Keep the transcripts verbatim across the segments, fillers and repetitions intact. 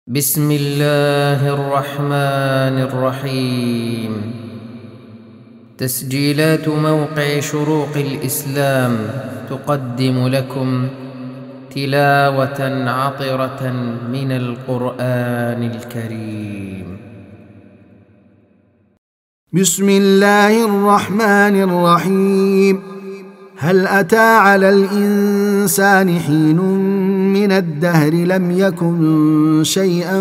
بسم الله الرحمن الرحيم. تسجيلات موقع شروق الإسلام تقدم لكم تلاوة عطرة من القرآن الكريم. بسم الله الرحمن الرحيم. هل أتى على الإنسان حين من الدهر لم يكن شيئا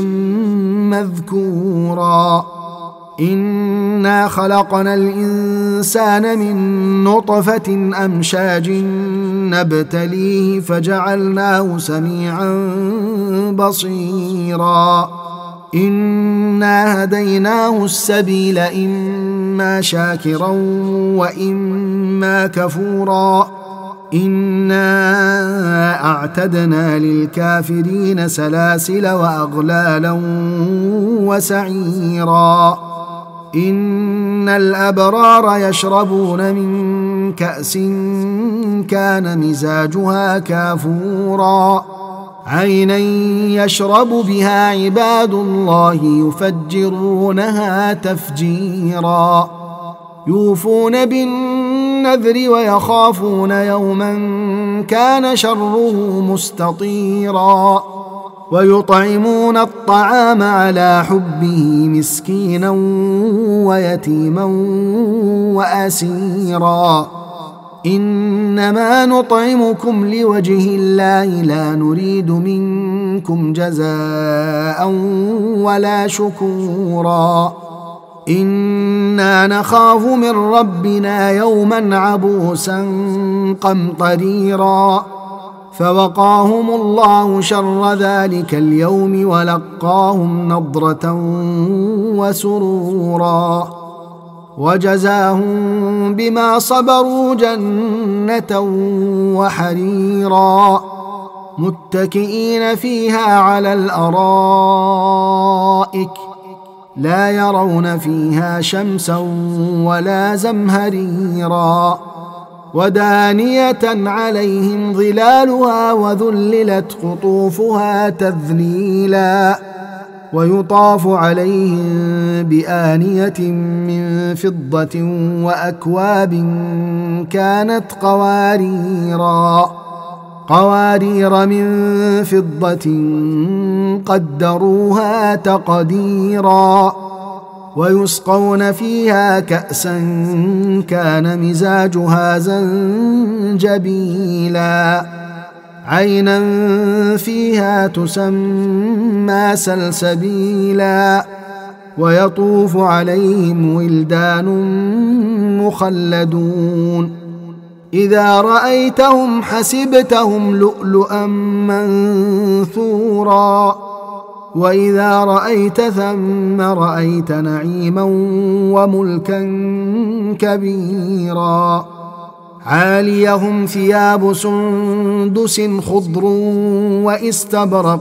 مذكورا إنا خلقنا الإنسان من نطفة أمشاج نبتليه فجعلناه سميعا بصيرا إنا هديناه السبيل إما شاكرا وإما كفورا إنا أعتدنا للكافرين سلاسل وأغلالا وسعيرا إن الأبرار يشربون من كأس كان مزاجها كافورا عينا يشرب بها عباد الله يفجرونها تفجيرا يوفون بالنذر ويخافون يوما كان شره مستطيرا ويطعمون الطعام على حبه مسكينا ويتيما وأسيرا إنما نطعمكم لوجه الله لا نريد منكم جزاء ولا شكورا إنا نخاف من ربنا يوما عبوسا قمطريرا فوقاهم الله شر ذلك اليوم ولقاهم نضرة وسرورا وجزاهم بما صبروا جنة وحريرا متكئين فيها على الأرائك لا يرون فيها شمسا ولا زمهريرا ودانية عليهم ظلالها وذللت قطوفها تذليلا ويطاف عليهم بآنية من فضة وأكواب كانت قواريرا قوارير من فضة قدروها تقديرا ويسقون فيها كأسا كان مزاجها زنجبيلا عينا فيها تسمى سلسبيلا ويطوف عليهم ولدان مخلدون إذا رأيتهم حسبتهم لؤلؤا منثورا وإذا رأيت ثم رأيت نعيما وملكا كبيرا عاليهم ثياب سندس خضر واستبرق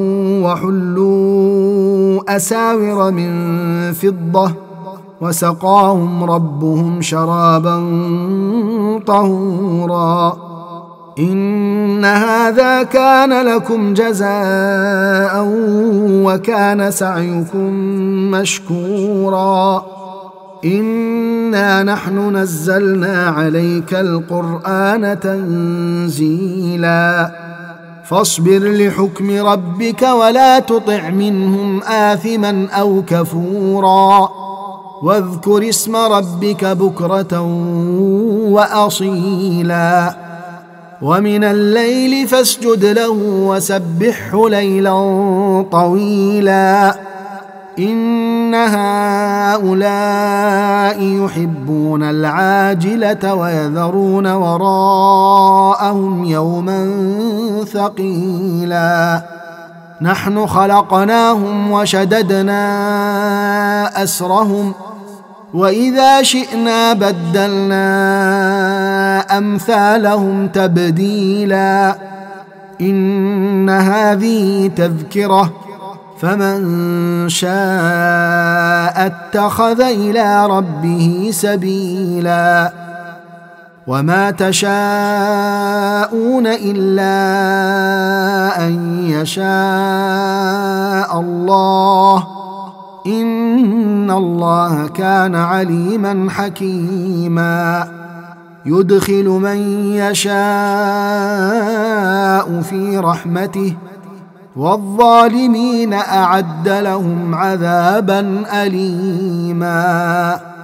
وحلوا أساور من فضة وسقاهم ربهم شرابا طهورا إن هذا كان لكم جزاء وكان سعيكم مشكورا إنا نحن نزلنا عليك القرآن تنزيلا فاصبر لحكم ربك ولا تطع منهم آثما أو كفورا واذكر اسم ربك بكرة وأصيلا ومن الليل فاسجد له وسبحه ليلا طويلا إن هؤلاء يحبون العاجلة ويذرون وراءهم يوما ثقيلا نحن خلقناهم وشددنا أسرهم وإذا شئنا بدلنا أمثالهم تبديلا إن هذه تذكرة فمن شاء اتخذ إلى ربه سبيلا وما تشاءون تشاءون إلا أن يشاء الله إن الله كان عليما حكيما يدخل من يشاء في رحمته والظالمين أعد لهم عذابا أليما